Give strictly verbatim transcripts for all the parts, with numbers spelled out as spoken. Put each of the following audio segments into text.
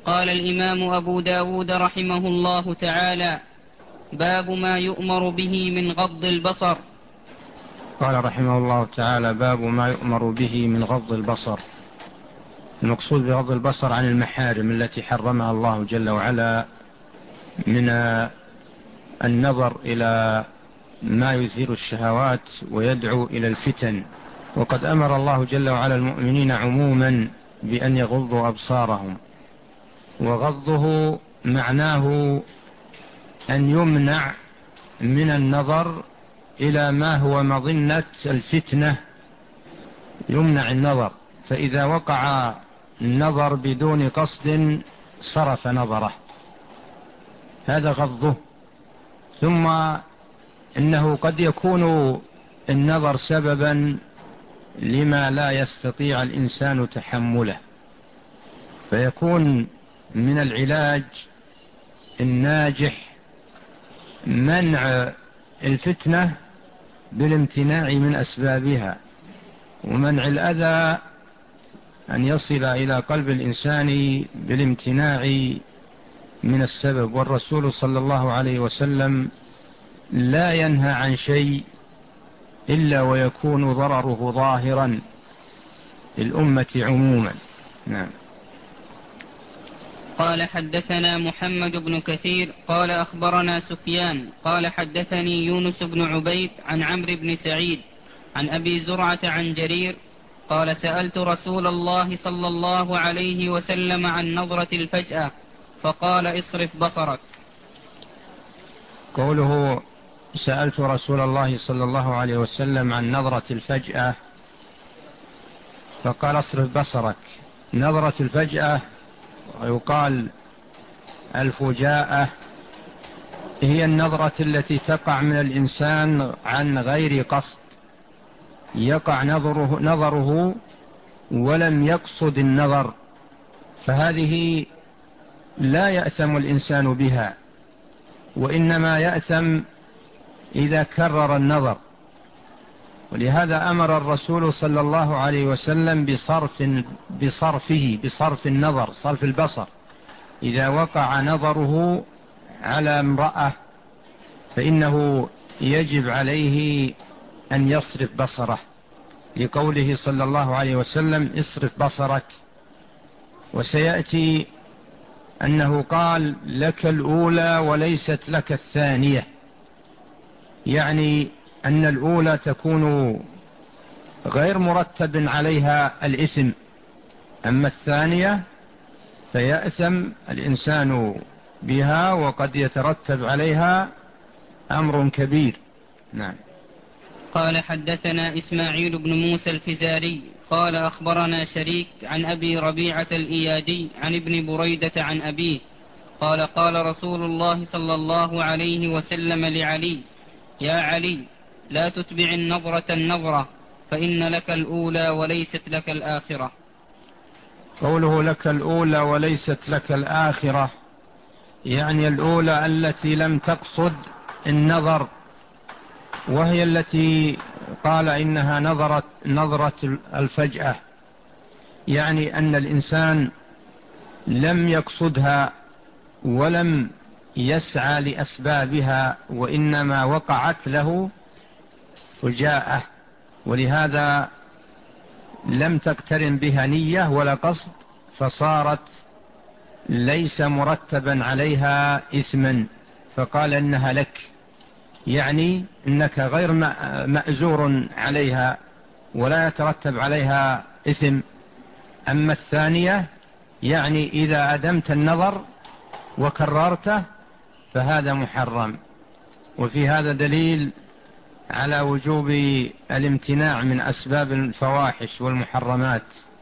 قال الإمام أبو داود رحمه الله تعالى: باب ما يؤمر به من غض البصر. قال رحمه الله تعالى: باب ما يؤمر به من غض البصر. المقصود بغض البصر عن المحارم التي حرمها الله جل وعلا من النظر إلى ما يثير الشهوات ويدعو إلى الفتن. وقد أمر الله جل وعلا المؤمنين عموما بأن يغضوا أبصارهم، وغضه معناه أن يمنع من النظر إلى ما هو مظنة الفتنة، يمنع النظر، فإذا وقع النظر بدون قصد صرف نظره، هذا غضه. ثم إنه قد يكون النظر سببا لما لا يستطيع الإنسان تحمله، فيكون من العلاج الناجح منع الفتنة بالامتناع من أسبابها، ومنع الأذى أن يصل إلى قلب الإنسان بالامتناع من السبب. والرسول صلى الله عليه وسلم لا ينهى عن شيء إلا ويكون ضرره ظاهرا للأمة عموما. نعم. قال: حدثنا محمد بن كثير قال أخبرنا سفيان قال حدثني يونس بن عبيد عن عمرو بن سعيد عن أبي زرعة عن جرير قال: سألت رسول الله صلى الله عليه وسلم عن نظرة الفجأة فقال: اصرف بصرك. قوله سألت رسول الله صلى الله عليه وسلم عن نظرة الفجأة فقال: اصرف بصرك. نظرة الفجأة ويقال الفجاءة هي النظرة التي تقع من الإنسان عن غير قصد، يقع نظره, نظره ولم يقصد النظر، فهذه لا يأثم الإنسان بها، وإنما يأثم إذا كرر النظر. ولهذا أمر الرسول صلى الله عليه وسلم بصرف بصرفه بصرف النظر، صرف البصر، إذا وقع نظره على امرأة فإنه يجب عليه أن يصرف بصره، لقوله صلى الله عليه وسلم: اصرف بصرك. وسيأتي أنه قال: لك الأولى وليست لك الثانية، يعني أن الأولى تكون غير مرتب عليها الإثم، أما الثانية فيأثم الإنسان بها وقد يترتب عليها أمر كبير. نعم. قال: حدثنا إسماعيل بن موسى الفزاري قال أخبرنا شريك عن أبي ربيعة الإيادي عن ابن بريدة عن أبيه قال: قال رسول الله صلى الله عليه وسلم لعلي: يا علي، لا تتبع النظرة النظرة، فإن لك الأولى وليست لك الآخرة. قوله لك الأولى وليست لك الآخرة يعني الأولى التي لم تقصد النظر، وهي التي قال إنها نظرت نظرة الفجأة، يعني أن الإنسان لم يقصدها ولم يسعى لأسبابها، وإنما وقعت له فجاءة، ولهذا لم تقترن بها نية ولا قصد، فصارت ليس مرتبا عليها إثما، فقال إنها لك، يعني إنك غير مأزور عليها ولا يترتب عليها إثم. أما الثانية يعني إذا أدمت النظر وكررته فهذا محرم. وفي هذا دليل على وجوب الامتناع من أسباب الفواحش والمحرمات،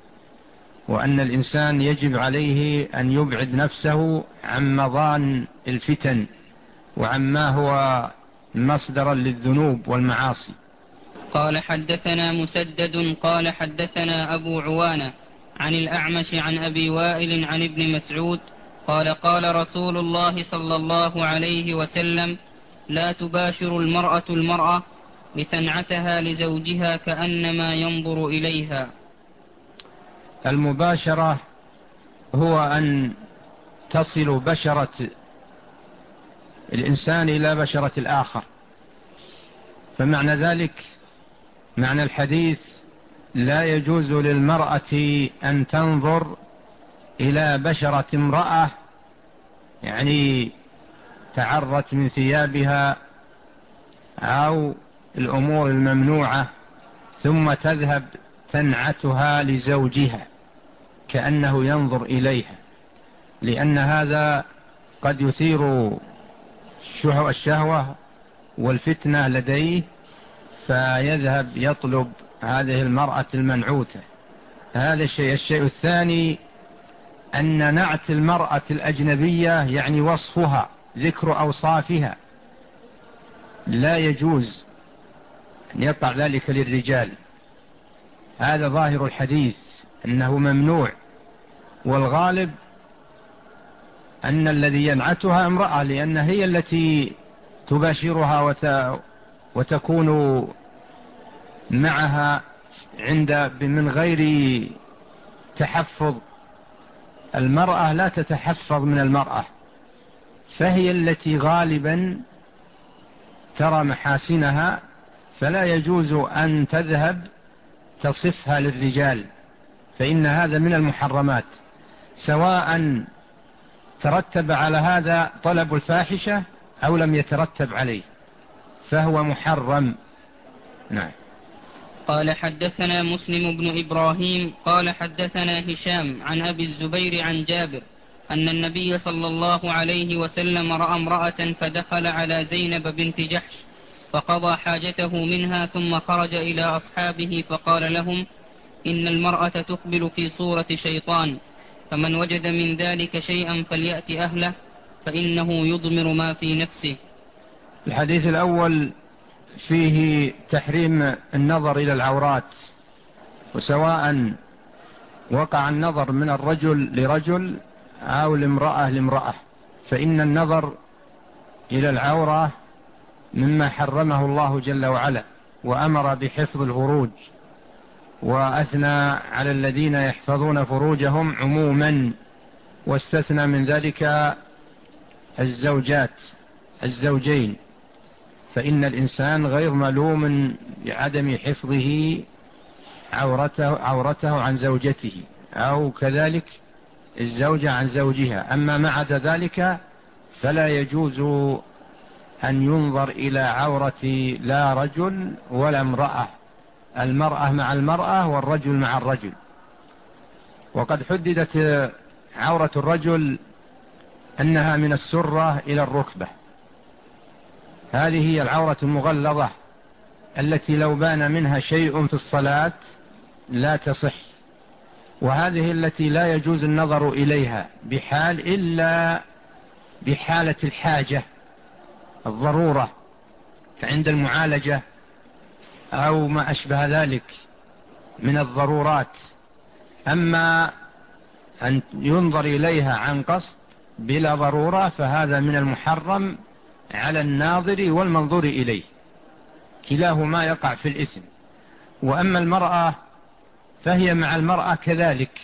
وأن الإنسان يجب عليه أن يبعد نفسه عن مظان الفتن وعما هو مصدرا للذنوب والمعاصي. قال: حدثنا مسدد قال حدثنا أبو عوانة عن الأعمش عن أبي وائل عن ابن مسعود قال: قال رسول الله صلى الله عليه وسلم: لا تباشر المرأة المرأة لتنعتها لزوجها كأنما ينظر إليها. المباشرة هو أن تصل بشرة الإنسان إلى بشرة الآخر. فمعنى ذلك، معنى الحديث: لا يجوز للمرأة أن تنظر إلى بشرة امرأة، يعني تعرت من ثيابها أو الأمور الممنوعة، ثم تذهب تنعتها لزوجها كأنه ينظر إليها، لأن هذا قد يثير الشهوة والفتنة لديه، فيذهب يطلب هذه المرأة المنعوتة. هذا الشيء. الشيء الثاني أن نعت المرأة الأجنبية، يعني وصفها، ذكر أوصافها، لا يجوز أن يقع ذلك للرجال. هذا ظاهر الحديث أنه ممنوع، والغالب أن الذي ينعتها امرأة، لأن هي التي تباشرها وت... وتكون معها عند من غير تحفظ. المرأة لا تتحفظ من المرأة، فهي التي غالبا ترى محاسنها، فلا يجوز أن تذهب تصفها للرجال، فإن هذا من المحرمات، سواء ترتب على هذا طلب الفاحشة أو لم يترتب عليه، فهو محرم. نعم. قال حدثنا مسلم بن إبراهيم قال حدثنا هشام عن أبي الزبير عن جابر أن النبي صلى الله عليه وسلم رأى امرأة فدخل على زينب بنت جحش فقضى حاجته منها، ثم خرج إلى أصحابه فقال لهم: إن المرأة تقبل في صورة شيطان، فمن وجد من ذلك شيئا فليأت أهله، فإنه يضمر ما في نفسه. الحديث الأول فيه تحريم النظر إلى العورات، وسواء وقع النظر من الرجل لرجل أو الامرأة لامرأة، فإن النظر إلى العورة مما حرمه الله جل وعلا، وأمر بحفظ الفروج، وأثنى على الذين يحفظون فروجهم عموما، واستثنى من ذلك الزوجات الزوجين، فإن الإنسان غير ملوم بعدم حفظه عورته, عورته عن زوجته، أو كذلك الزوجة عن زوجها. أما ما عدا ذلك فلا يجوز أن ينظر إلى عورة لا رجل ولا امرأة، المرأة مع المرأة والرجل مع الرجل. وقد حددت عورة الرجل أنها من السرة إلى الركبة، هذه هي العورة المغلظة التي لو بان منها شيء في الصلاة لا تصح، وهذه التي لا يجوز النظر إليها بحال إلا بحالة الحاجة، الضرورة، فعند المعالجة أو ما أشبه ذلك من الضرورات. أما أن ينظر إليها عن قصد بلا ضرورة فهذا من المحرم على الناظر والمنظور إليه، كلاهما يقع في الإثم. وأما المرأة فهي مع المرأة كذلك،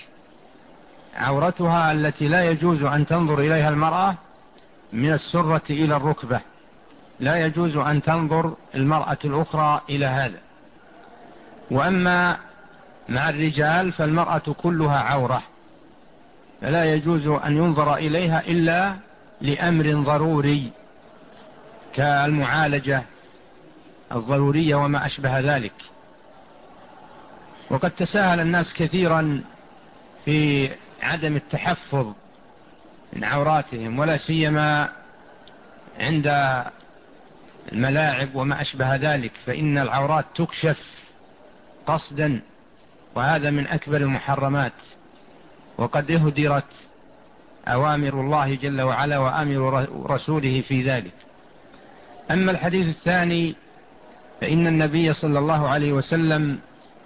عورتها التي لا يجوز أن تنظر إليها المرأة من السرة إلى الركبة، لا يجوز أن تنظر المرأة الأخرى إلى هذا. وأما مع الرجال فالمرأة كلها عورة، فلا يجوز أن ينظر إليها إلا لأمر ضروري كالمعالجة الضرورية وما أشبه ذلك. وقد تساهل الناس كثيرا في عدم التحفظ من عوراتهم، ولا سيما عند الملاعب وما أشبه ذلك، فإن العورات تكشف قصدا، وهذا من أكبر المحرمات، وقد اهدرت أوامر الله جل وعلا وآمر رسوله في ذلك. أما الحديث الثاني فإن النبي صلى الله عليه وسلم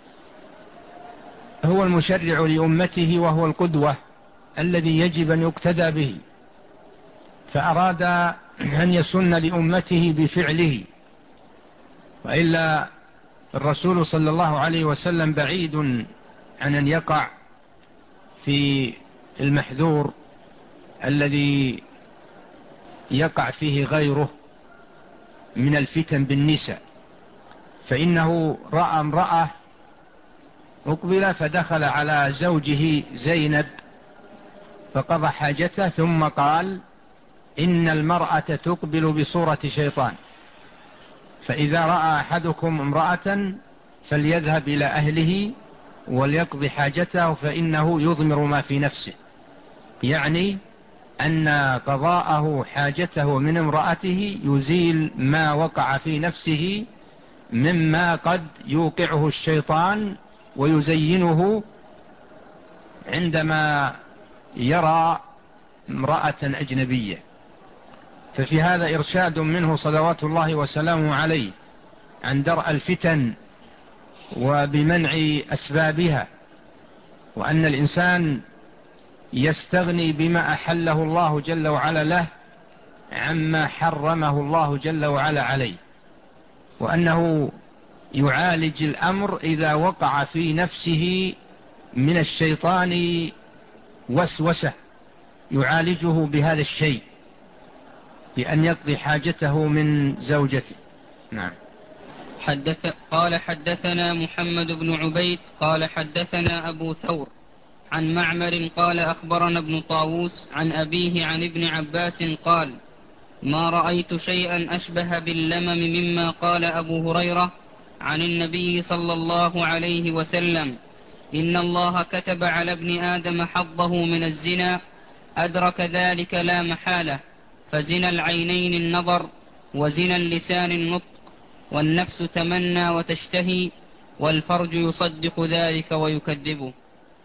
هو المشرع لأمته، وهو القدوة الذي يجب أن يقتدى به، فأراد أن يسن لأمته بفعله، وإلا الرسول صلى الله عليه وسلم بعيد عن أن يقع في المحذور الذي يقع فيه غيره من الفتن بالنساء، فإنه رأى امرأة مقبلة فدخل على زوجه زينب فقضى حاجته، ثم قال: إن المرأة تقبل بصورة شيطان، فإذا رأى أحدكم امرأة فليذهب إلى أهله وليقضي حاجته فإنه يضمر ما في نفسه، يعني أن قضاءه حاجته من امرأته يزيل ما وقع في نفسه مما قد يوقعه الشيطان ويزينه عندما يرى امرأة أجنبية. ففي هذا إرشاد منه صلوات الله وسلامه عليه عن درء الفتن وبمنع أسبابها، وأن الإنسان يستغني بما أحله الله جل وعلا له عما حرمه الله جل وعلا عليه، وأنه يعالج الأمر إذا وقع في نفسه من الشيطان وسوسة، يعالجه بهذا الشيء بأن يقضي حاجته من زوجته. نعم. حدث قال حدثنا محمد بن عبيد قال حدثنا أبو ثور عن معمر قال أخبرنا ابن طاووس عن أبيه عن ابن عباس قال: ما رأيت شيئا أشبه باللمم مما قال أبو هريرة عن النبي صلى الله عليه وسلم: إن الله كتب على ابن آدم حظه من الزنا، أدرك ذلك لا محالة، فزنا العينين النظر، وزنا اللسان النطق، والنفس تمنى وتشتهي، والفرج يصدق ذلك ويكذبه.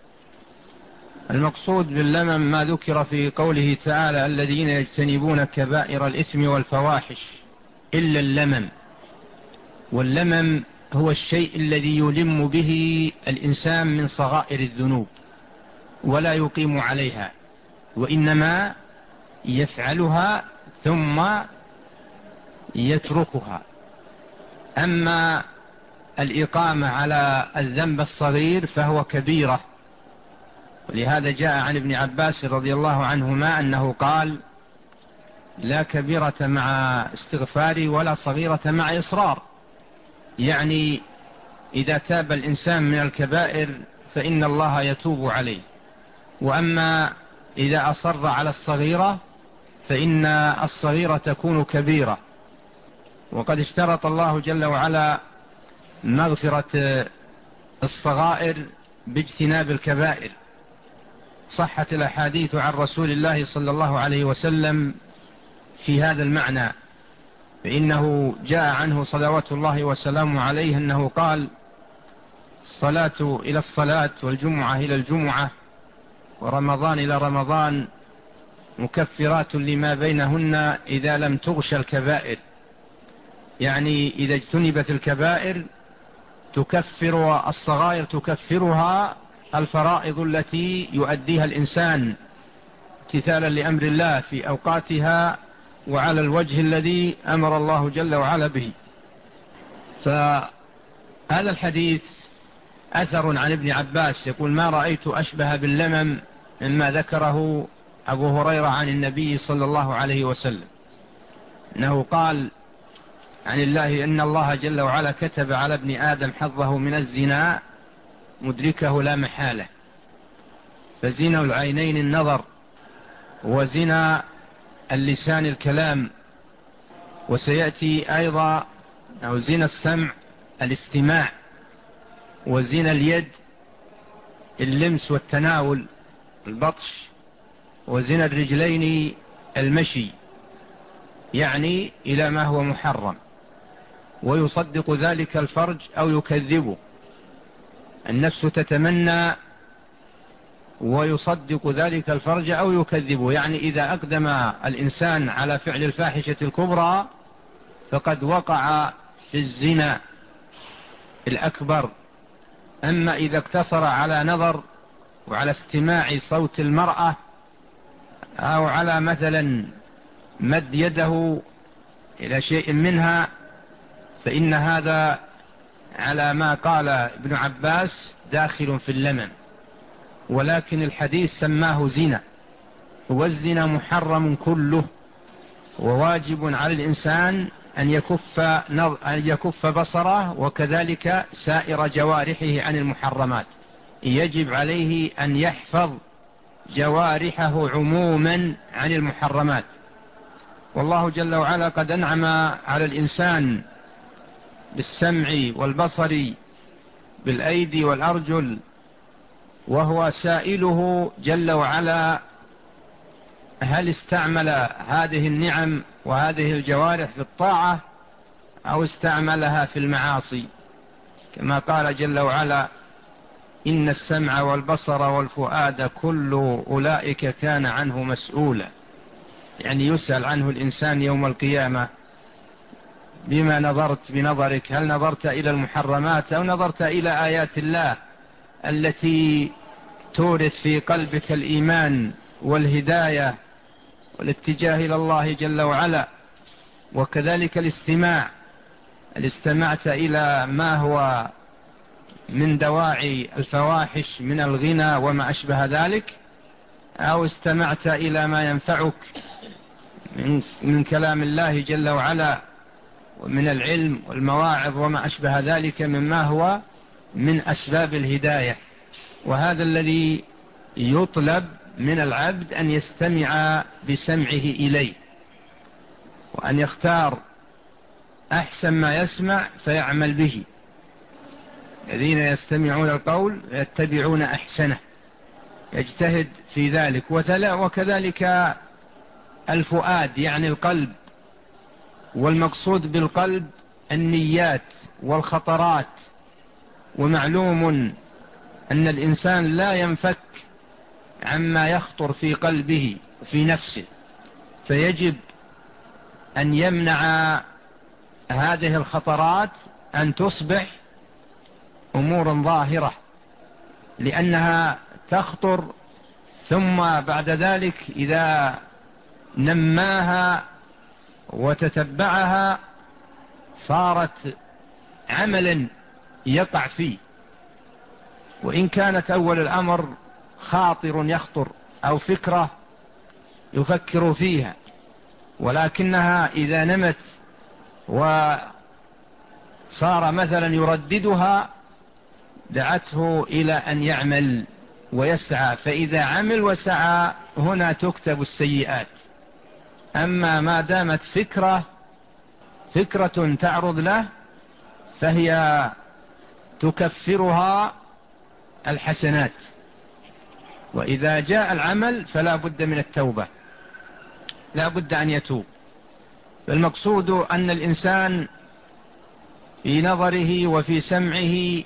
المقصود باللمم ما ذكر في قوله تعالى: الذين يجتنبون كبائر الإثم والفواحش إلا اللمم. واللمم هو الشيء الذي يلم به الإنسان من صغائر الذنوب ولا يقيم عليها، وإنما يفعلها ثم يتركها. أما الإقامة على الذنب الصغير فهو كبيرة، ولهذا جاء عن ابن عباس رضي الله عنهما أنه قال: لا كبيرة مع استغفار ولا صغيرة مع إصرار، يعني إذا تاب الإنسان من الكبائر فإن الله يتوب عليه، وأما إذا أصر على الصغيرة فإن الصغيرة تكون كبيرة. وقد اشترط الله جل وعلا مغفرة الصغائر باجتناب الكبائر. صحت الأحاديث عن رسول الله صلى الله عليه وسلم في هذا المعنى، فإنه جاء عنه صلوات الله وسلامه عليه أنه قال: الصلاة إلى الصلاة والجمعة إلى الجمعة ورمضان إلى رمضان مكفرات لما بينهن إذا لم تغش الكبائر، يعني إذا اجتنبت الكبائر تكفر الصغائر، تكفرها الفرائض التي يؤديها الإنسان امتثالا لأمر الله في أوقاتها وعلى الوجه الذي أمر الله جل وعلا به. فهذا الحديث أثر عن ابن عباس يقول: ما رأيت أشبه باللمم مما ذكره أبو هريرة عن النبي صلى الله عليه وسلم، أنه قال عن الله: إن الله جل وعلا كتب على ابن آدم حظه من الزنا، مدركه لا محالة، فزنا العينين النظر، وزنا اللسان الكلام، وسيأتي أيضا أو زنا السمع الاستماع، وزنا اليد اللمس والتناول البطش، وزنا الرجلين المشي يعني إلى ما هو محرم، ويصدق ذلك الفرج أو يكذبه. النفس تتمنى ويصدق ذلك الفرج أو يكذبه، يعني إذا أقدم الإنسان على فعل الفاحشة الكبرى فقد وقع في الزنا الأكبر. أما إذا اقتصر على نظر وعلى استماع صوت المرأة أو على مثلا مد يده إلى شيء منها فإن هذا على ما قال ابن عباس داخل في اللمم، ولكن الحديث سماه زنا، والزنا محرم كله، وواجب على الإنسان أن يكف, أن يكف بصره وكذلك سائر جوارحه عن المحرمات. يجب عليه أن يحفظ جوارحه عموما عن المحرمات. والله جل وعلا قد أنعم على الإنسان بالسمع والبصر بالأيدي والأرجل، وهو سائله جل وعلا هل استعمل هذه النعم وهذه الجوارح في الطاعة أو استعملها في المعاصي، كما قال جل وعلا إن السمع والبصر والفؤاد كل أولئك كان عنه مسؤولا. يعني يسأل عنه الإنسان يوم القيامة بما نظرت بنظرك، هل نظرت إلى المحرمات أو نظرت إلى آيات الله التي تورث في قلبك الإيمان والهداية والاتجاه إلى الله جل وعلا. وكذلك الاستماع، هل استمعت إلى ما هو من دواعي الفواحش من الغنى وما أشبه ذلك، أو استمعت إلى ما ينفعك من كلام الله جل وعلا ومن العلم والمواعظ وما أشبه ذلك مما هو من أسباب الهداية. وهذا الذي يطلب من العبد أن يستمع بسمعه إليه، وأن يختار أحسن ما يسمع فيعمل به. الذين يستمعون القول يتبعون أحسنه، يجتهد في ذلك. وكذلك الفؤاد يعني القلب، والمقصود بالقلب النيات والخطرات. ومعلوم أن الإنسان لا ينفك عما يخطر في قلبه في نفسه، فيجب أن يمنع هذه الخطرات أن تصبح أمور ظاهرة، لأنها تخطر ثم بعد ذلك إذا نماها وتتبعها صارت عملا يقع فيه. وإن كانت أول الأمر خاطر يخطر أو فكرة يفكر فيها، ولكنها إذا نمت وصار مثلا يرددها دعته إلى أن يعمل ويسعى، فإذا عمل وسعى هنا تكتب السيئات. أما ما دامت فكرة فكرة تعرض له فهي تكفرها الحسنات. وإذا جاء العمل فلا بد من التوبة، لا بد أن يتوب. فالمقصود أن الإنسان في نظره وفي سمعه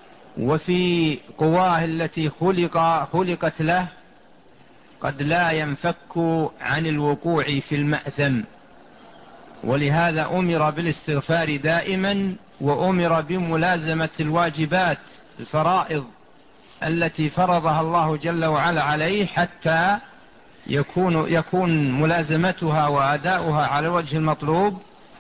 وفي قواه التي خلق خلقت له قد لا ينفك عن الوقوع في المأثم. ولهذا أمر بالاستغفار دائما، وأمر بملازمة الواجبات الفرائض التي فرضها الله جل وعلا عليه، حتى يكون, يكون ملازمتها وأداؤها على الوجه المطلوب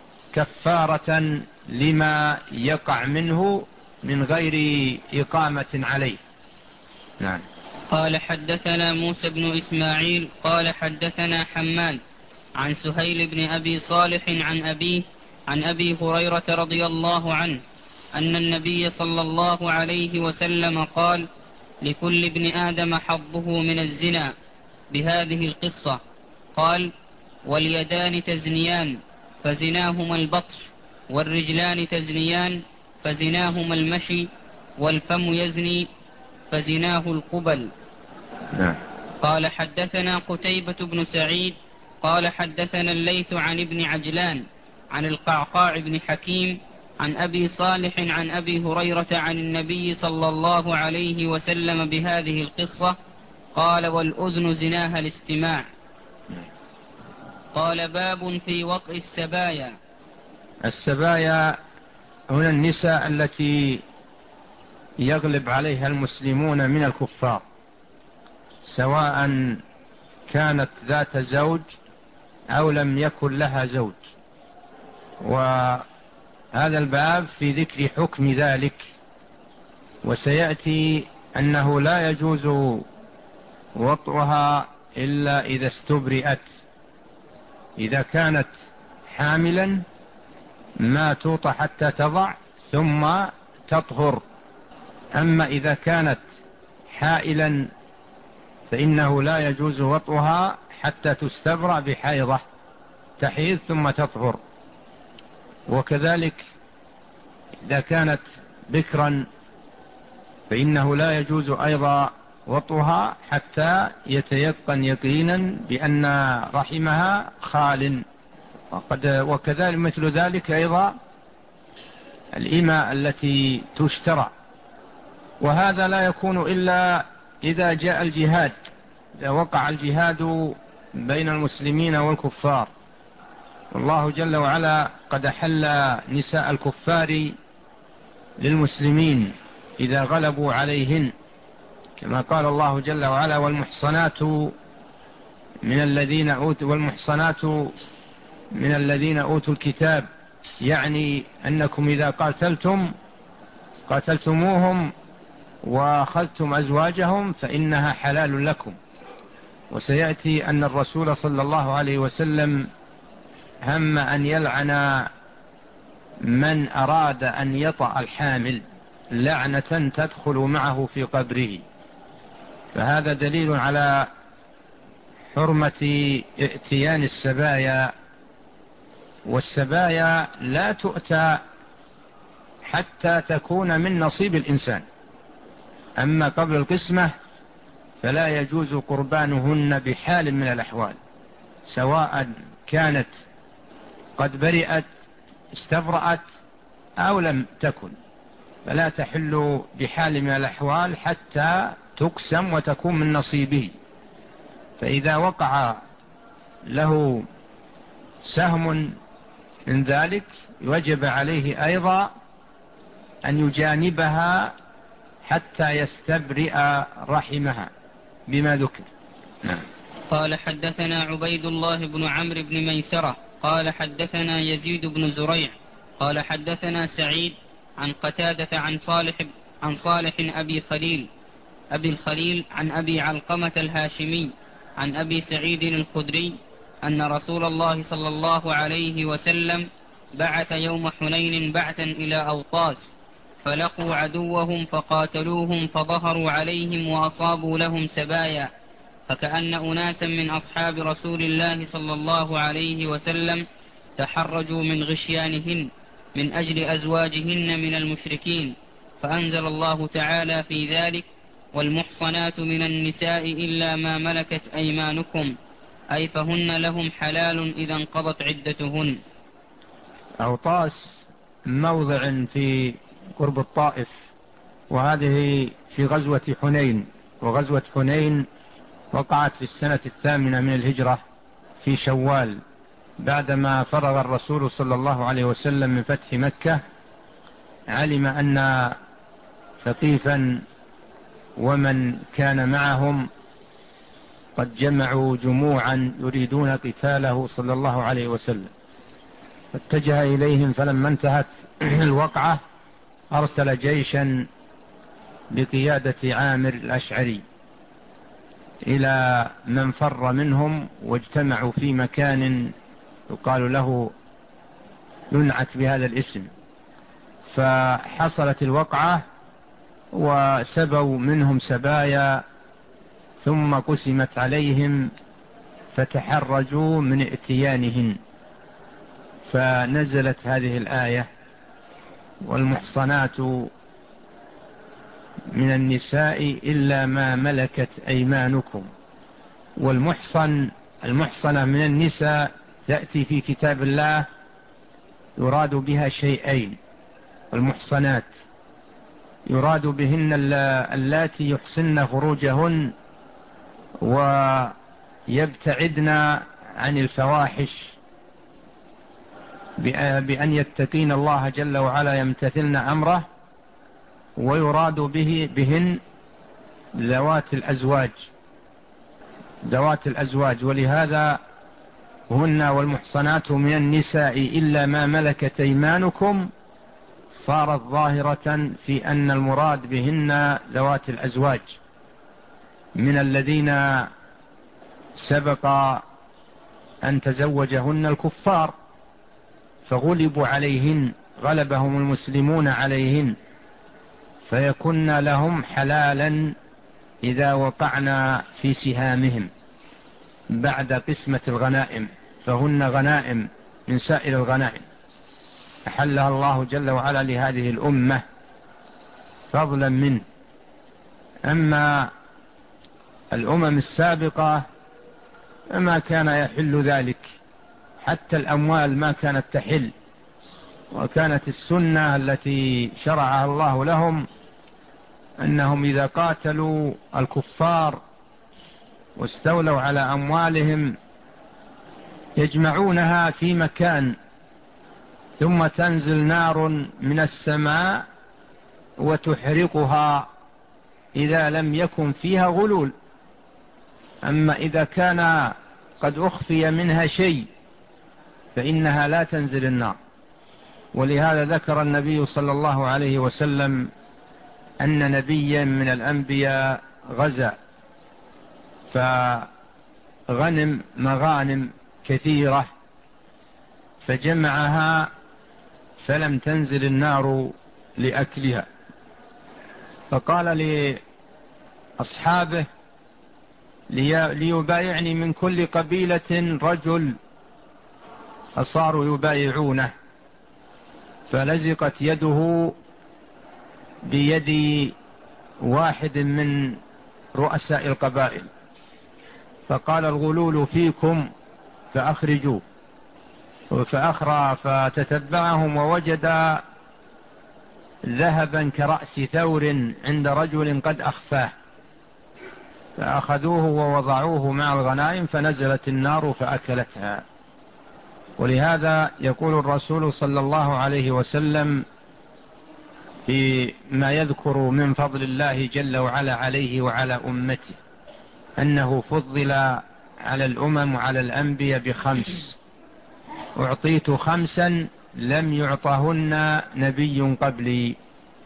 كفارة لما يقع منه من غير إقامة عليه. نعم. قال حدثنا موسى بن إسماعيل قال حدثنا حماد عن سهيل بن أبي صالح عن أبيه عن أبي هريرة رضي الله عنه أن النبي صلى الله عليه وسلم قال لكل ابن آدم حظه من الزنا بهذه القصة. قال واليدان تزنيان فزناهما البطش، والرجلان تزنيان فزناهما المشي، والفم يزني فزناه القبل. نعم. قال حدثنا قتيبة بن سعيد قال حدثنا الليث عن ابن عجلان عن القعقاع بن حكيم عن أبي صالح عن أبي هريرة عن النبي صلى الله عليه وسلم بهذه القصة. قال والأذن زناها الاستماع. قال باب في وطء السبايا. السبايا هنا النساء التي يغلب عليها المسلمون من الكفار، سواء كانت ذات زوج أو لم يكن لها زوج. وهذا الباب في ذكر حكم ذلك، وسيأتي أنه لا يجوز وطئها إلا إذا استبرئت. إذا كانت حاملا ما توطى حتى تضع ثم تطهر. أما إذا كانت حائلا فإنه لا يجوز وطئها حتى تستبرأ بحيضة تحيض ثم تطهر. وكذلك إذا كانت بكرا فإنه لا يجوز أيضا وطئها حتى يتيقن يقينا بأن رحمها خال. وكذلك مثل ذلك أيضا الإماء التي تشترى. وهذا لا يكون إلا إذا جاء الجهاد، إذا وقع الجهاد بين المسلمين والكفار. والله جل وعلا قد أحل نساء الكفار للمسلمين إذا غلبوا عليهن، كما قال الله جل وعلا: والمحصنات من الذين أوتوا والمحصنات من الذين أوتوا الكتاب، يعني أنكم إذا قاتلتم قاتلتموهم وأخذتم أزواجهم فإنها حلال لكم. وسيأتي أن الرسول صلى الله عليه وسلم هم أن يلعن من أراد أن يطأ الحامل لعنة تدخل معه في قبره. فهذا دليل على حرمة ائتيان السبايا. والسبايا لا تؤتى حتى تكون من نصيب الإنسان، أما قبل القسمة فلا يجوز قربانهن بحال من الأحوال، سواء كانت قد برئت استبرأت أو لم تكن، فلا تحل بحال من الأحوال حتى تقسم وتكون من نصيبه. فإذا وقع له سهم من ذلك وجب عليه أيضا أن يجانبها حتى يستبرئ رحمها بما ذكر. نعم. قال حدثنا عبيد الله بن عمرو بن ميسرة قال حدثنا يزيد بن زريع قال حدثنا سعيد عن قتادة عن صالح عن صالح أبي خليل أبي الخليل عن أبي علقمة الهاشمي عن أبي سعيد الخدري أن رسول الله صلى الله عليه وسلم بعث يوم حنين بعثا إلى أوطاس، فلقوا عدوهم فقاتلوهم فظهروا عليهم وأصابوا لهم سبايا، فكأن أناسا من أصحاب رسول الله صلى الله عليه وسلم تحرجوا من غشيانهن من أجل أزواجهن من المشركين، فأنزل الله تعالى في ذلك: والمحصنات من النساء إلا ما ملكت أيمانكم، أي فهن لهم حلال إذا انقضت عدتهن. أوطاس موضع في قرب الطائف، وهذه في غزوة حنين. وغزوة حنين وقعت في السنة الثامنة من الهجرة في شوال، بعدما فرغ الرسول صلى الله عليه وسلم من فتح مكة. علم أن ثقيفا ومن كان معهم قد جمعوا جموعا يريدون قتاله صلى الله عليه وسلم، فاتجه إليهم. فلما انتهت الوقعة أرسل جيشا بقيادة عامر الأشعري إلى من فر منهم، واجتمعوا في مكان يقال له ينعت بهذا الاسم. فحصلت الوقعة وسبوا منهم سبايا، ثم قسمت عليهم فتحرجوا من ائتيانهن، فنزلت هذه الآية: والمحصنات من النساء إلا ما ملكت أيمانكم. والمحصن المحصنة من النساء تأتي في كتاب الله يراد بها شيئين: المحصنات يراد بهن اللاتي يحسن فروجهن ويبتعدن عن الفواحش بأن يتقين الله جل وعلا يمتثلن أمره. ويراد به بهن ذوات الأزواج ذوات الأزواج ولهذا هن والمحصنات من النساء إلا ما ملكت أيمانكم صارت ظاهرة في أن المراد بهن ذوات الأزواج من الذين سبق أن تزوجهن الكفار فغلبوا عليهن، غلبهم المسلمون عليهن، فيكن لهم حلالا إذا وقعنا في سهامهم بعد قسمة الغنائم، فهن غنائم من سائر الغنائم أحلها الله جل وعلا لهذه الأمة فضلا منه. أما الأمم السابقة فما كان يحل ذلك، حتى الأموال ما كانت تحل، وكانت السنة التي شرعها الله لهم أنهم إذا قاتلوا الكفار واستولوا على أموالهم يجمعونها في مكان، ثم تنزل نار من السماء وتحرقها إذا لم يكن فيها غلول. أما إذا كان قد أخفي منها شيء فإنها لا تنزل النار. ولهذا ذكر النبي صلى الله عليه وسلم أن نبيا من الأنبياء غزا فغنم مغانم كثيرة فجمعها فلم تنزل النار لأكلها، فقال لأصحابه ليبايعني من كل قبيلة رجل، فصاروا يبايعونه، فلزقت يده بيد واحد من رؤساء القبائل، فقال الغلول فيكم فأخرجوه، فأخرى فتتبعهم ووجد ذهبا كرأس ثور عند رجل قد أخفاه، فأخذوه ووضعوه مع الغنائم فنزلت النار فأكلتها. ولهذا يقول الرسول صلى الله عليه وسلم فيما يذكر من فضل الله جل وعلا عليه وعلى أمته أنه فضل على الأمم وعلى الأنبياء بخمس: أعطيت خمسا لم يعطهن نبي قبلي.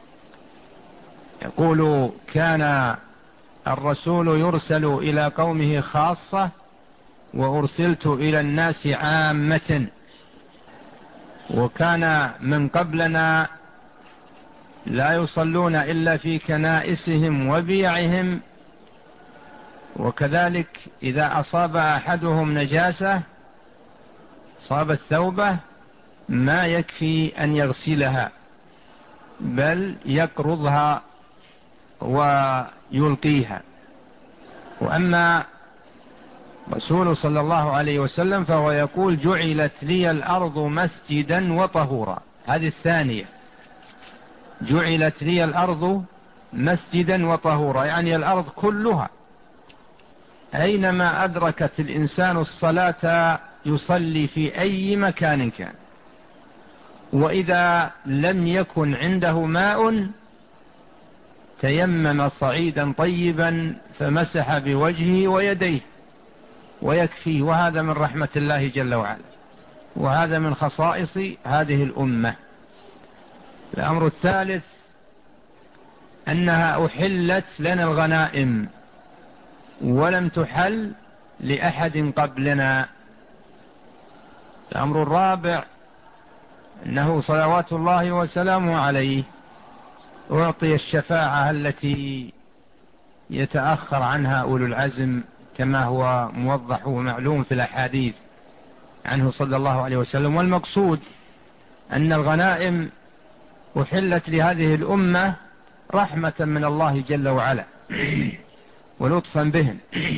يقول كان الرسول يرسل إلى قومه خاصة وأرسلت إلى الناس عامة، وكان من قبلنا لا يصلون إلا في كنائسهم وبيعهم، وكذلك إذا أصاب أحدهم نجاسة صابت ثوبه ما يكفي أن يغسلها بل يقرضها ويلقيها. وأما رسول صلى الله عليه وسلم فهو يقول جعلت لي الأرض مسجدا وطهورا. هذه الثانية، جعلت لي الأرض مسجدا وطهورا، يعني الأرض كلها أينما أدركت الإنسان الصلاة يصلي في أي مكان كان، وإذا لم يكن عنده ماء تيمم صعيدا طيبا فمسح بوجهه ويديه ويكفيه. وهذا من رحمة الله جل وعلا، وهذا من خصائص هذه الأمة. الأمر الثالث أنها أحلت لنا الغنائم ولم تحل لأحد قبلنا. الأمر الرابع أنه صلوات الله وسلامه عليه أعطي الشفاعة التي يتأخر عنها أولو العزم كما هو موضح ومعلوم في الأحاديث عنه صلى الله عليه وسلم. والمقصود أن الغنائم أحلت لهذه الأمة رحمة من الله جل وعلا ولطفا بهم.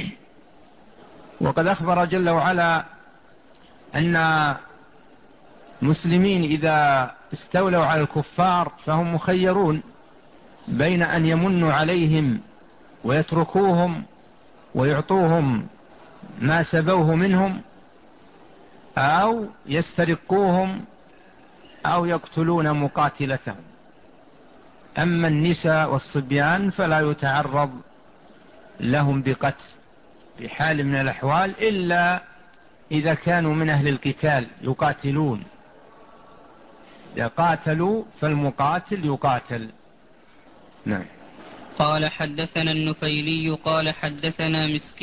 وقد أخبر جل وعلا أن المسلمين إذا استولوا على الكفار فهم مخيرون بين أن يمنوا عليهم ويتركوهم ويعطوهم ما سبوه منهم، أو يسترقوهم أو يقتلون مقاتلتهم. أما النساء والصبيان فلا يتعرض لهم بقتل بحال من الأحوال إلا إذا كانوا من أهل القتال يقاتلون. إذا قاتلوا فالمقاتل يقاتل. نعم. قال حدثنا النفيلي قال حدثنا مسكين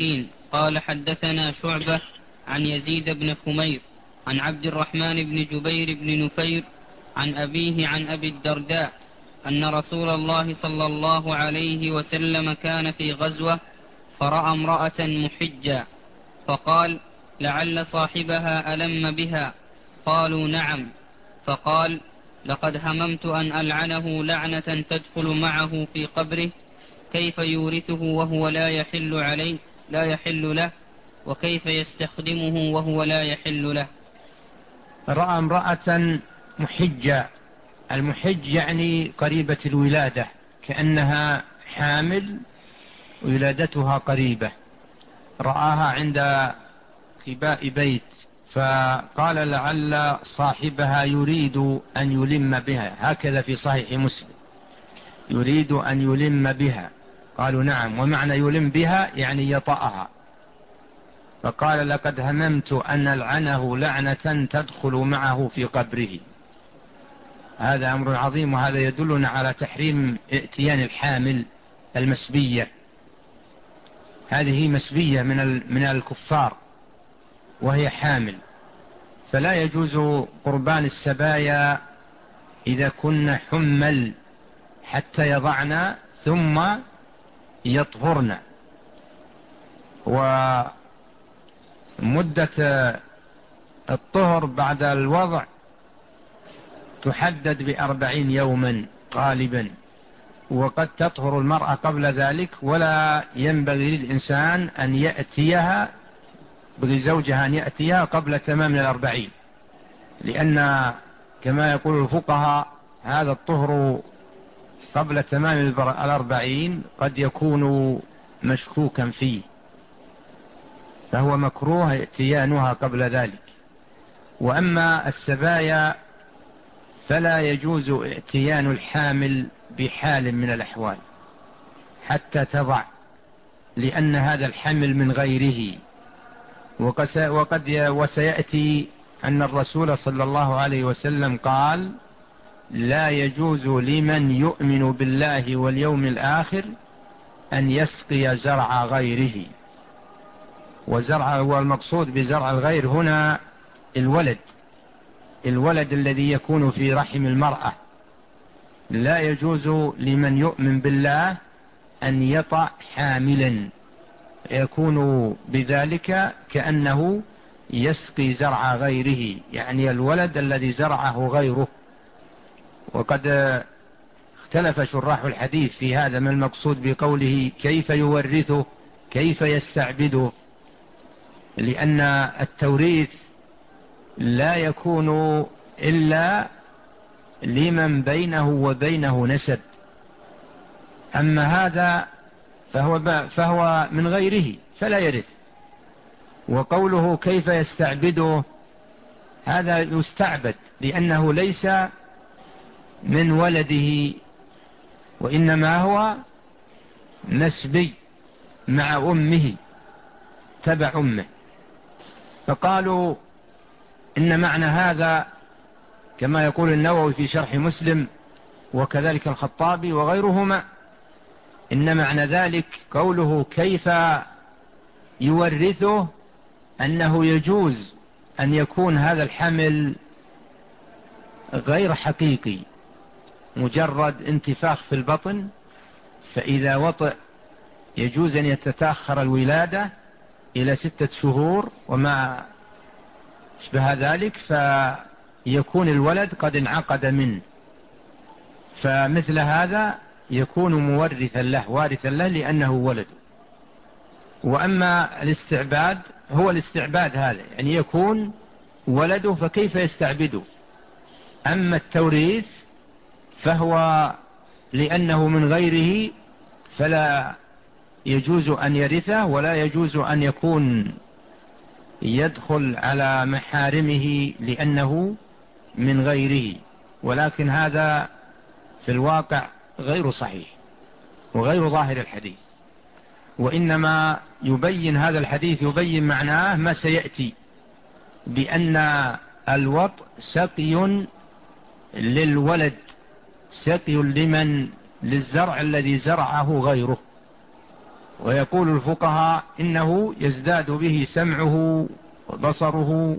قال حدثنا شعبة عن يزيد بن خمير عن عبد الرحمن بن جبير بن نفير عن أبيه عن أبي الدرداء أن رسول الله صلى الله عليه وسلم كان في غزوة فرأى امرأة محجة فقال لعل صاحبها ألم بها. قالوا نعم. فقال لقد هممت أن ألعنه لعنة تدخل معه في قبره، كيف يورثه وهو لا يحل عليه لا يحل له، وكيف يستخدمه وهو لا يحل له. رأى امرأة محجة. المحج يعني قريبة الولادة، كأنها حامل ولادتها قريبة، رآها عند خباء بيت فقال لعل صاحبها يريد أن يلم بها، هكذا في صحيح مسلم، يريد أن يلم بها. قالوا نعم، ومعنى يلم بها يعني يطأها. فقال لقد هممت أن ألعنه لعنة تدخل معه في قبره. هذا أمر عظيم، وهذا يدلنا على تحريم ائتيان الحامل المسبية. هذه مسبية من من الكفار وهي حامل، فلا يجوز قربان السبايا إذا كن حمل حتى يضعن ثم يطهرن. ومدة الطهر بعد الوضع تحدد بأربعين يوما غالبا، وقد تطهر المرأة قبل ذلك، ولا ينبغي للإنسان أن يأتيها بزوجها أن يأتيها قبل تمام الأربعين، لأن كما يقول الفقهاء هذا الطهر قبل تمام الأربعين قد يكون مشكوكا فيه، فهو مكروه ائتيانها قبل ذلك. وأما السبايا فلا يجوز ائتيان الحامل بحال من الأحوال حتى تضع، لأن هذا الحمل من غيره. وقد وسيأتي أن الرسول صلى الله عليه وسلم قال لا يجوز لمن يؤمن بالله واليوم الآخر أن يسقي زرع غيره. وزرع والمقصود بزرع الغير هنا الولد الولد الذي يكون في رحم المرأة. لا يجوز لمن يؤمن بالله أن يطأ حاملا، يكون بذلك كأنه يسقي زرع غيره، يعني الولد الذي زرعه غيره. وقد اختلف شراح الحديث في هذا، ما المقصود بقوله كيف يورثه، كيف يستعبده، لأن التوريث لا يكون إلا لمن بينه وبينه نسب، أما هذا فهو, فهو من غيره فلا يرث. وقوله كيف يستعبده، هذا يستعبد لأنه ليس من ولده، وإنما هو نسبي مع أمه تبع أمه. فقالوا إن معنى هذا كما يقول النووي في شرح مسلم وكذلك الخطابي وغيرهما، إن معنى ذلك قوله كيف يورثه أنه يجوز أن يكون هذا الحمل غير حقيقي، مجرد انتفاخ في البطن، فإذا وطئ يجوز أن يتتأخر الولادة إلى ستة شهور وما شبه ذلك، فيكون الولد قد انعقد منه، فمثل هذا يكون مورثا له وارثا له لأنه ولد. وأما الاستعباد هو الاستعباد هذا، يعني يكون ولده فكيف يستعبده. أما التوريث فهو لأنه من غيره فلا يجوز أن يرثه، ولا يجوز أن يكون يدخل على محارمه لأنه من غيره. ولكن هذا في الواقع غير صحيح وغير ظاهر الحديث، وإنما يبين هذا الحديث يبين معناه ما سيأتي، بأن الوطء سقي للولد، سقي لمن للزرع الذي زرعه غيره. ويقول الفقهاء إنه يزداد به سمعه وبصره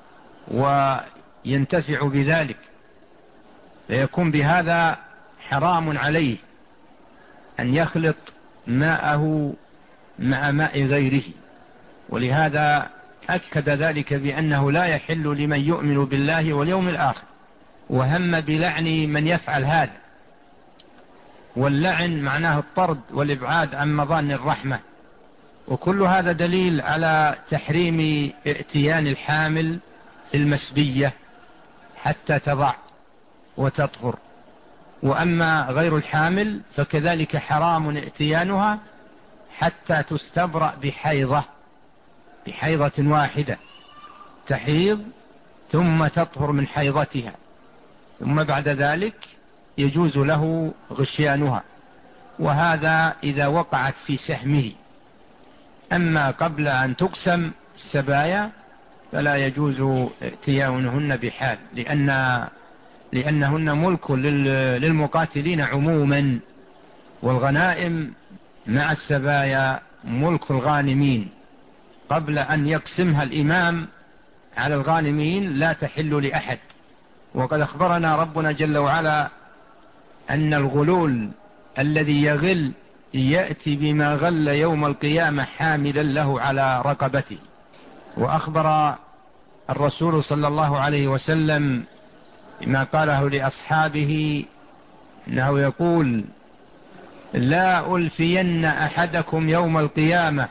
وينتفع بذلك، فيكون بهذا حرام عليه أن يخلط ماءه مع ماء غيره. ولهذا أكد ذلك بأنه لا يحل لمن يؤمن بالله واليوم الآخر، وهم بلعن من يفعل هذا. واللعن معناه الطرد والإبعاد عن مظان الرحمة. وكل هذا دليل على تحريم ائتيان الحامل في المسبية حتى تضع وتطهر. وأما غير الحامل فكذلك حرام ائتيانها حتى تستبرأ بحيضة بحيضة واحدة، تحيض ثم تطهر من حيضتها، ثم بعد ذلك يجوز له غشيانها، وهذا إذا وقعت في سهمه. أما قبل أن تقسم السبايا فلا يجوز ائتيانهن بحال، لأن لأنهن ملك للمقاتلين عموما، والغنائم مع السبايا ملك الغانمين. قبل أن يقسمها الإمام على الغانمين لا تحل لأحد. وقد أخبرنا ربنا جل وعلا أن الغلول الذي يغل يأتي بما غل يوم القيامة حاملا له على رقبته. وأخبر الرسول صلى الله عليه وسلم ما قاله لأصحابه أنه يقول: لا ألفين أحدكم يوم القيامة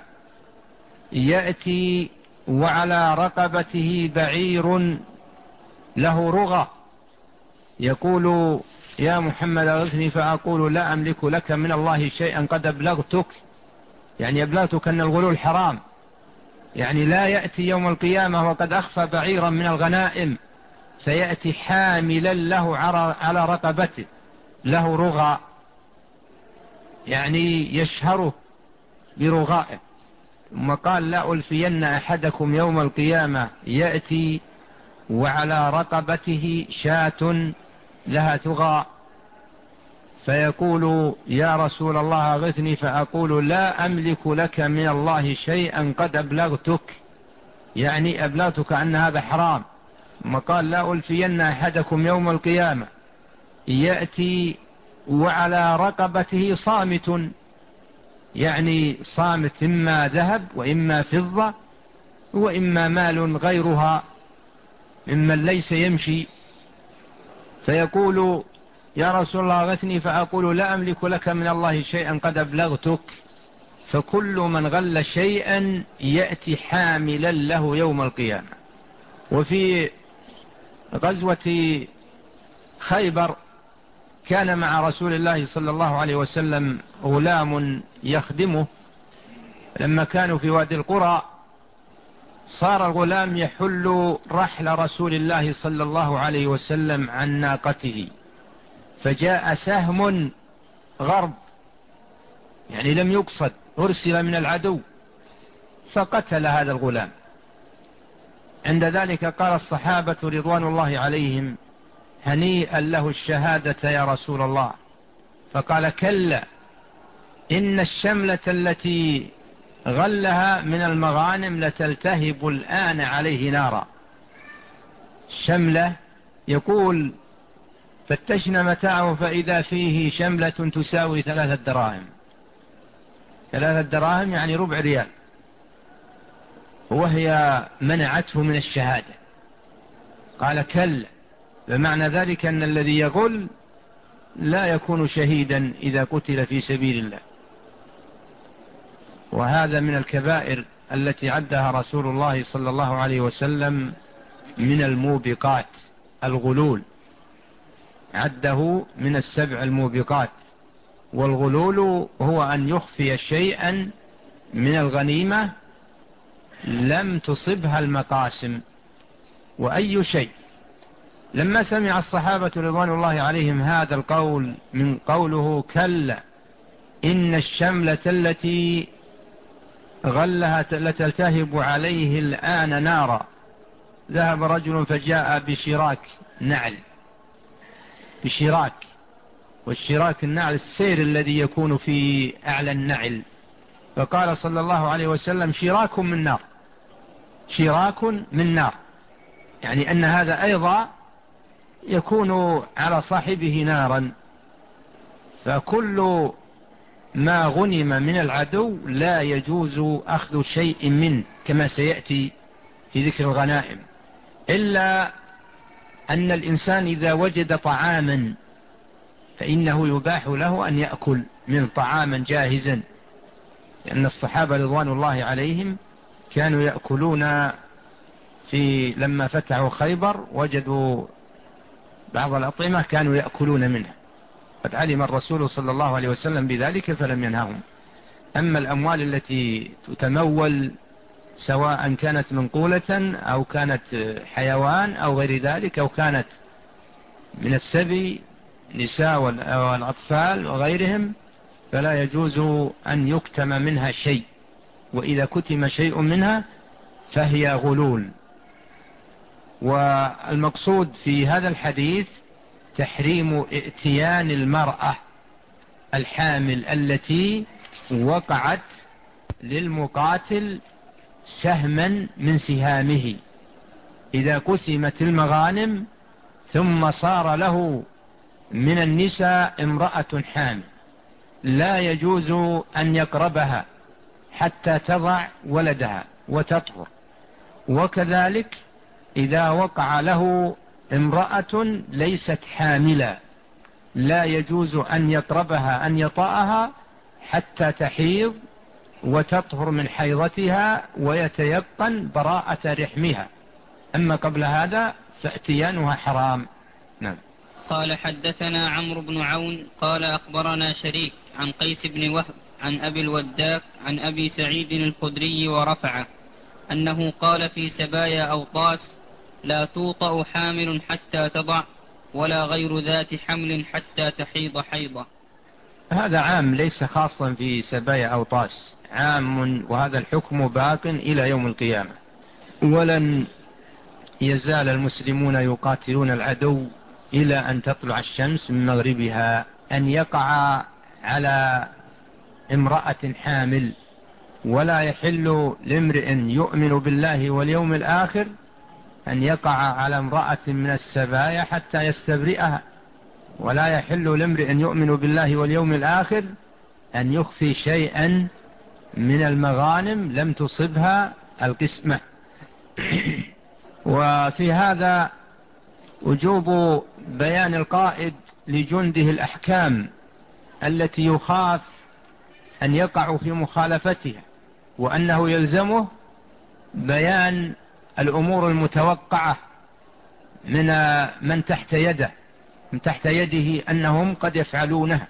يأتي وعلى رقبته بعير له رغى، يقول: يا محمد أغثني، فأقول: لا أملك لك من الله شيئا قد أبلغتك، يعني أبلغتك أن الغلول حرام. يعني لا يأتي يوم القيامة وقد أخفى بعيرا من الغنائم فيأتي حاملا له على رقبته له رغى، يعني يشهره برغائه. ثم قال: لا ألفين أحدكم يوم القيامة يأتي وعلى رقبته شاة لها ثغى، فيقول: يا رسول الله أغثني، فأقول: لا أملك لك من الله شيئا قد أبلغتك، يعني أبلغتك أن هذا حرام. ثم قال: لا ألفين أحدكم يوم القيامة يأتي وعلى رقبته صامت، يعني صامت إما ذهب وإما فضة وإما مال غيرها ممن ليس يمشي، فيقول: يا رسول الله أغثني، فأقول: لا أملك لك من الله شيئا قد أبلغتك. فكل من غل شيئا يأتي حاملا له يوم القيامة. وفي غزوة خيبر كان مع رسول الله صلى الله عليه وسلم غلام يخدمه. لما كانوا في وادي القرى صار الغلام يحل رحل رسول الله صلى الله عليه وسلم عن ناقته، فجاء سهم غرب، يعني لم يقصد، أرسل من العدو فقتل هذا الغلام. عند ذلك قال الصحابة رضوان الله عليهم: هنيئا له الشهادة يا رسول الله. فقال: كلا، إن الشملة التي غلها من المغانم لتلتهب الآن عليه نارا. شملة، يقول: فتشنا متاعه فإذا فيه شملة تساوي ثلاثة دراهم. ثلاثة دراهم يعني ربع ريال، وهي منعته من الشهادة. قال: كلا، بمعنى ذلك أن الذي يغل لا يكون شهيدا إذا قتل في سبيل الله. وهذا من الكبائر التي عدها رسول الله صلى الله عليه وسلم من الموبقات، الغلول عده من السبع الموبقات. والغلول هو أن يخفي شيئا من الغنيمة لم تصبها المقاسم. وأي شيء. لما سمع الصحابة رضوان الله عليهم هذا القول من قوله: كلا، إن الشملة التي غلها لتلتهب عليه الآن نارا، ذهب رجل فجاء بشراك نعل، بشراك، والشراك النعل السير الذي يكون في أعلى النعل، فقال صلى الله عليه وسلم شراك من نار، شراك من نار، يعني أن هذا أيضا يكون على صاحبه نارا. فكل ما غنم من العدو لا يجوز أخذ شيء منه كما سيأتي في ذكر الغنائم، إلا أن الإنسان إذا وجد طعاما فإنه يباح له أن يأكل من طعاما جاهزا، لأن الصحابة رضوان الله عليهم كانوا يأكلون في لما فتحوا خيبر وجدوا بعض الأطعمة كانوا يأكلون منها، قد علم الرسول صلى الله عليه وسلم بذلك فلم ينههم. أما الأموال التي تتمول سواء كانت منقولة أو كانت حيوان أو غير ذلك أو كانت من السبي نساء والأطفال وغيرهم فلا يجوز أن يكتم منها شيء، وإذا كتم شيء منها فهي غلول. والمقصود في هذا الحديث تحريم ائتيان المرأة الحامل التي وقعت للمقاتل سهما من سهامه، إذا قسمت المغانم ثم صار له من النساء امرأة حامل لا يجوز أن يقربها حتى تضع ولدها وتطهر. وكذلك إذا وقع له امرأة ليست حاملا لا يجوز أن يقربها أن يطأها حتى تحيض وتطهر من حيضتها ويتيقن براءة رحمها، أما قبل هذا فاتيانها حرام. نعم. قال حدثنا عمرو بن عون قال أخبرنا شريك عن قيس بن وهب عن أبي الوداك عن أبي سعيد الخدري ورفعه أنه قال في سبايا أوطاس لا توطأ حامل حتى تضع ولا غير ذات حمل حتى تحيض حيضة. هذا عام ليس خاصا في سبايا أوطاس، عام، وهذا الحكم باق إلى يوم القيامة. ولن يزال المسلمون يقاتلون العدو إلى أن تطلع الشمس من مغربها. أن يقع على امرأة حامل ولا يحل لامرئ يؤمن بالله واليوم الآخر أن يقع على امرأة من السبايا حتى يستبرئها، ولا يحل لامرئ يؤمن بالله واليوم الآخر أن يخفي شيئا من المغانم لم تصبها القسمة. وفي هذا وجوب بيان القائد لجنده الأحكام التي يخاف أن يقع في مخالفتها، وأنه يلزمه بيان الأمور المتوقعة من من تحت يده من تحت يده أنهم قد يفعلونها.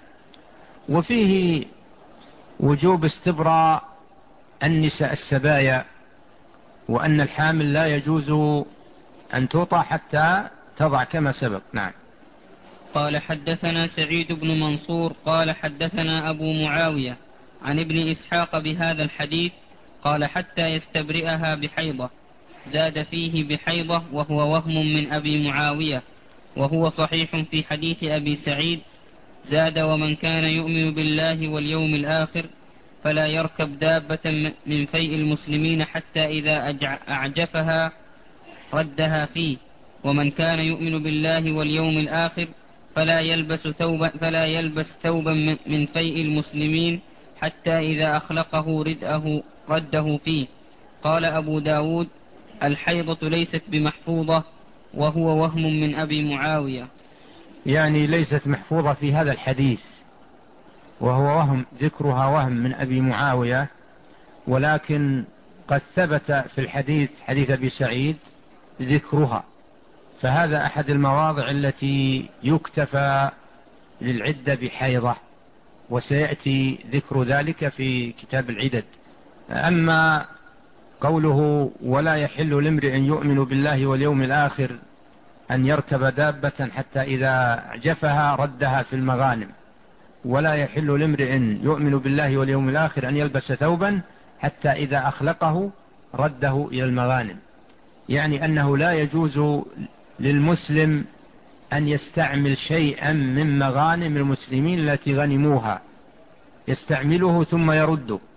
وفيه وجوب استبراء النساء السبايا، وأن الحامل لا يجوز أن توطأ حتى تضع كما سبق. نعم. قال حدثنا سعيد بن منصور قال حدثنا أبو معاوية عن ابن إسحاق بهذا الحديث قال حتى يستبرئها بحيضة، زاد فيه بحيضة وهو وهم من أبي معاوية، وهو صحيح في حديث أبي سعيد، زاد ومن كان يؤمن بالله واليوم الآخر فلا يركب دابة من فيء المسلمين حتى إذا أعجفها ردها فيه، ومن كان يؤمن بالله واليوم الآخر فلا يلبس ثوبا, فلا يلبس ثوبا من فيء المسلمين حتى إذا أخلقه ردأه رده فيه. قال أبو داود الحيضة ليست بمحفوظة، وهو وهم من أبي معاوية، يعني ليست محفوظة في هذا الحديث، وهو وهم ذكرها وهم من أبي معاوية، ولكن قد ثبت في الحديث حديث أبي سعيد ذكرها، فهذا أحد المواضع التي يكتفى للعدة بحيضة، وسيأتي ذكر ذلك في كتاب العدد. أما قوله ولا يحل لامرئ يؤمن بالله واليوم الآخر أن يركب دابة حتى إذا أعجفها ردها في المغانم، ولا يحل لامرئ يؤمن بالله واليوم الآخر أن يلبس ثوبا حتى إذا أخلقه رده إلى المغانم، يعني أنه لا يجوز للمسلم أن يستعمل شيئا من مغانم المسلمين التي غنموها، يستعمله ثم يرده،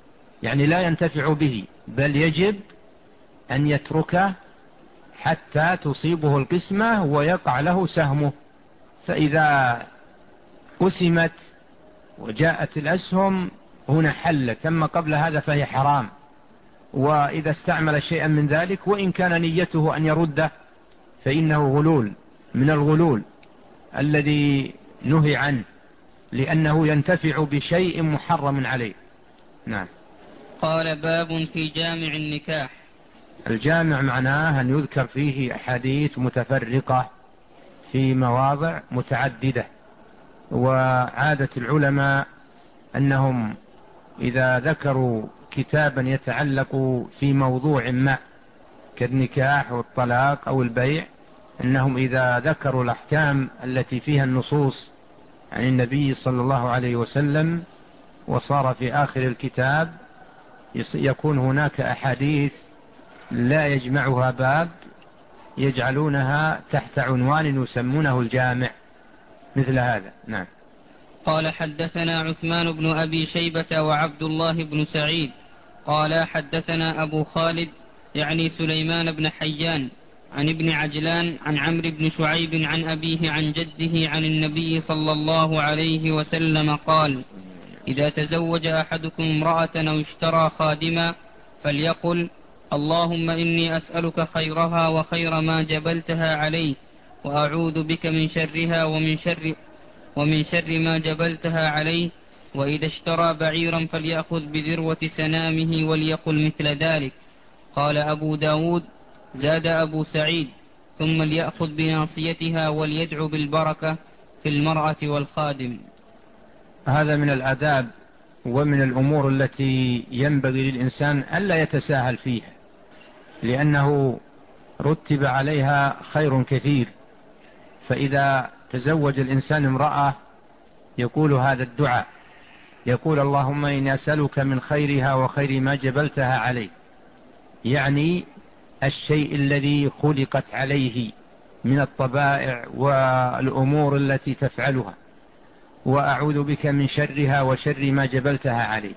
يعني لا ينتفع به، بل يجب أن يتركه حتى تصيبه القسمة ويقع له سهمه. فإذا قسمت وجاءت الأسهم هنا حلت، أما قبل هذا فهي حرام. وإذا استعمل شيئا من ذلك وإن كان نيته أن يرده فإنه غلول من الغلول الذي نهي عنه، لأنه ينتفع بشيء محرم عليه. نعم. قال باب في جامع النكاح. الجامع معناه أن يذكر فيه أحاديث متفرقة في مواضع متعددة. وعادة العلماء أنهم إذا ذكروا كتابا يتعلق في موضوع ما كالنكاح والطلاق أو البيع، أنهم إذا ذكروا الأحكام التي فيها النصوص عن النبي صلى الله عليه وسلم وصار في آخر الكتاب يكون هناك أحاديث لا يجمعها باب، يجعلونها تحت عنوان يسمونه الجامع، مثل هذا. نعم. قال حدثنا عثمان بن أبي شيبة وعبد الله بن سعيد قال حدثنا أبو خالد يعني سليمان بن حيان عن ابن عجلان عن عمرو بن شعيب عن أبيه عن جده عن النبي صلى الله عليه وسلم قال: إذا تزوج أحدكم امرأة أو اشترى خادما فليقل: اللهم إني أسألك خيرها وخير ما جبلتها عليه، وأعوذ بك من شرها ومن شر ومن شر ما جبلتها عليه. وإذا اشترى بعيرا فليأخذ بذروة سنامه وليقل مثل ذلك. قال أبو داود: زاد أبو سعيد: ثم ليأخذ بناصيتها وليدعو بالبركة في المرأة والخادم. هذا من الآداب ومن الأمور التي ينبغي للإنسان ألا يتساهل فيها، لأنه رتب عليها خير كثير. فإذا تزوج الإنسان امرأة يقول هذا الدعاء، يقول: اللهم إني أسألك من خيرها وخير ما جبلتها عليه، يعني الشيء الذي خلقت عليه من الطبائع والأمور التي تفعلها، وأعوذ بك من شرها وشر ما جبلتها عليه.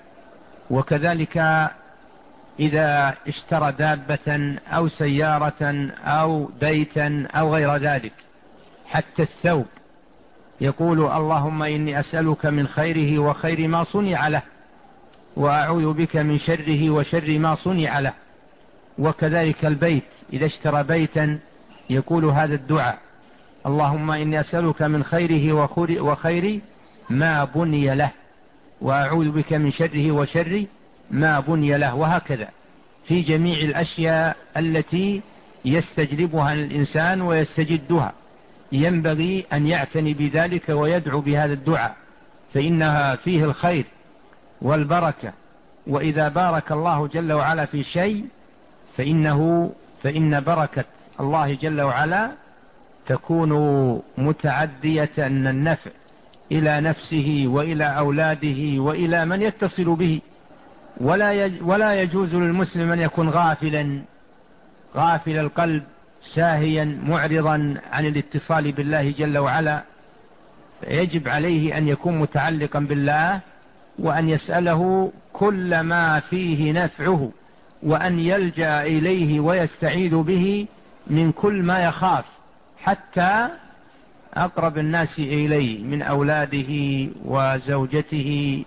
وكذلك إذا اشترى دابة أو سيارة أو بيتا أو غير ذلك، حتى الثوب يقول: اللهم إني أسألك من خيره وخير ما صنع له، وأعوذ بك من شره وشر ما صنع له. وكذلك البيت، إذا اشترى بيتا يقول هذا الدعاء: اللهم إني أسألك من خيره وخير ما بني له، وأعوذ بك من شره وشر ما بني له. وهكذا في جميع الأشياء التي يستجلبها الإنسان ويستجدها ينبغي أن يعتني بذلك ويدعو بهذا الدعاء، فإنها فيه الخير والبركة. وإذا بارك الله جل وعلا في شيء فإنه فإن بركة الله جل وعلا تكون متعدية النفع إلى نفسه وإلى أولاده وإلى من يتصل به. ولا ولا يجوز للمسلم أن يكون غافلا غافل القلب ساهيا معرضا عن الاتصال بالله جل وعلا. فيجب عليه أن يكون متعلقا بالله، وأن يسأله كل ما فيه نفعه، وأن يلجأ إليه ويستعيذ به من كل ما يخاف، حتى أقرب الناس إليه من أولاده وزوجته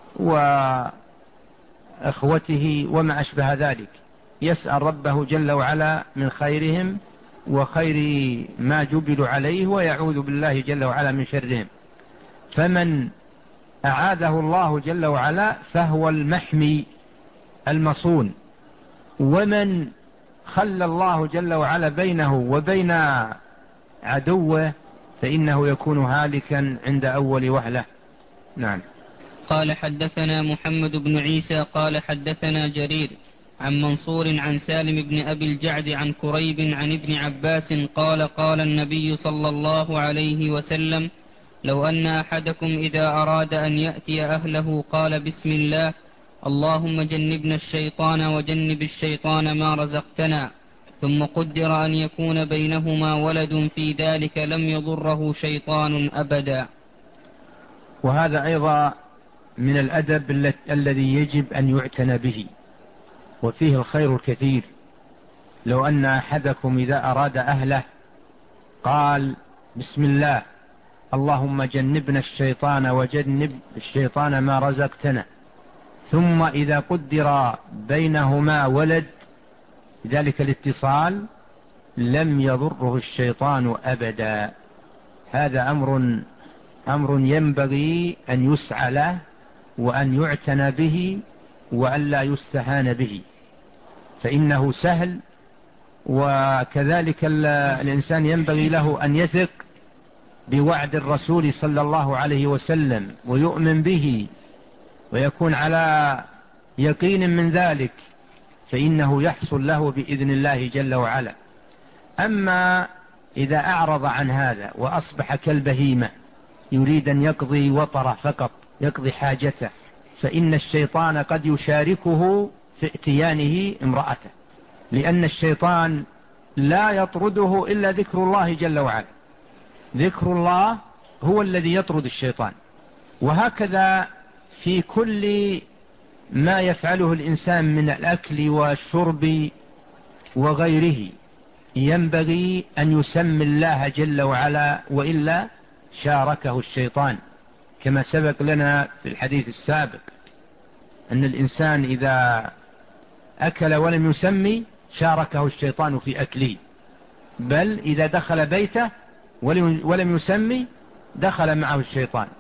وأخوته وما أشبه ذلك. يسأل ربه جل وعلا من خيرهم وخير ما جبلوا عليه، ويعوذ بالله جل وعلا من شرهم. فمن أعاذه الله جل وعلا فهو المحمي المصون، ومن خلى الله جل وعلا بينه وبين عدوه فإنه يكون هالكا عند أول وهلة. نعم. قال حدثنا محمد بن عيسى قال حدثنا جرير عن منصور عن سالم بن أبي الجعد عن كريب عن ابن عباس قال: قال النبي صلى الله عليه وسلم: لو أن أحدكم إذا أراد أن يأتي أهله قال: بسم الله، اللهم جنبنا الشيطان وجنب الشيطان ما رزقتنا، ثم قدر أن يكون بينهما ولد في ذلك لم يضره شيطان أبدا. وهذا أيضا من الأدب الذي يجب أن يعتنى به، وفيه الخير الكثير. لو أن أحدكم إذا أراد أهله قال بسم الله اللهم جنبنا الشيطان وجنب الشيطان ما رزقتنا، ثم إذا قدر بينهما ولد ذلك الاتصال لم يضره الشيطان أبدا. هذا أمر أمر ينبغي أن يسعى له وأن يعتنى به وأن لا يستهان به، فإنه سهل. وكذلك الإنسان ينبغي له أن يثق بوعد الرسول صلى الله عليه وسلم ويؤمن به ويكون على يقين من ذلك، فإنه يحصل له بإذن الله جل وعلا. أما إذا أعرض عن هذا وأصبح كالبهيمة يريد أن يقضي وطره فقط، يقضي حاجته، فإن الشيطان قد يشاركه في ائتيانه امرأته، لأن الشيطان لا يطرده إلا ذكر الله جل وعلا. ذكر الله هو الذي يطرد الشيطان. وهكذا في كل ما يفعله الإنسان من الأكل والشرب وغيره ينبغي أن يسمي الله جل وعلا، وإلا شاركه الشيطان، كما سبق لنا في الحديث السابق أن الإنسان إذا أكل ولم يسمي شاركه الشيطان في أكله، بل إذا دخل بيته ولم يسمي دخل معه الشيطان.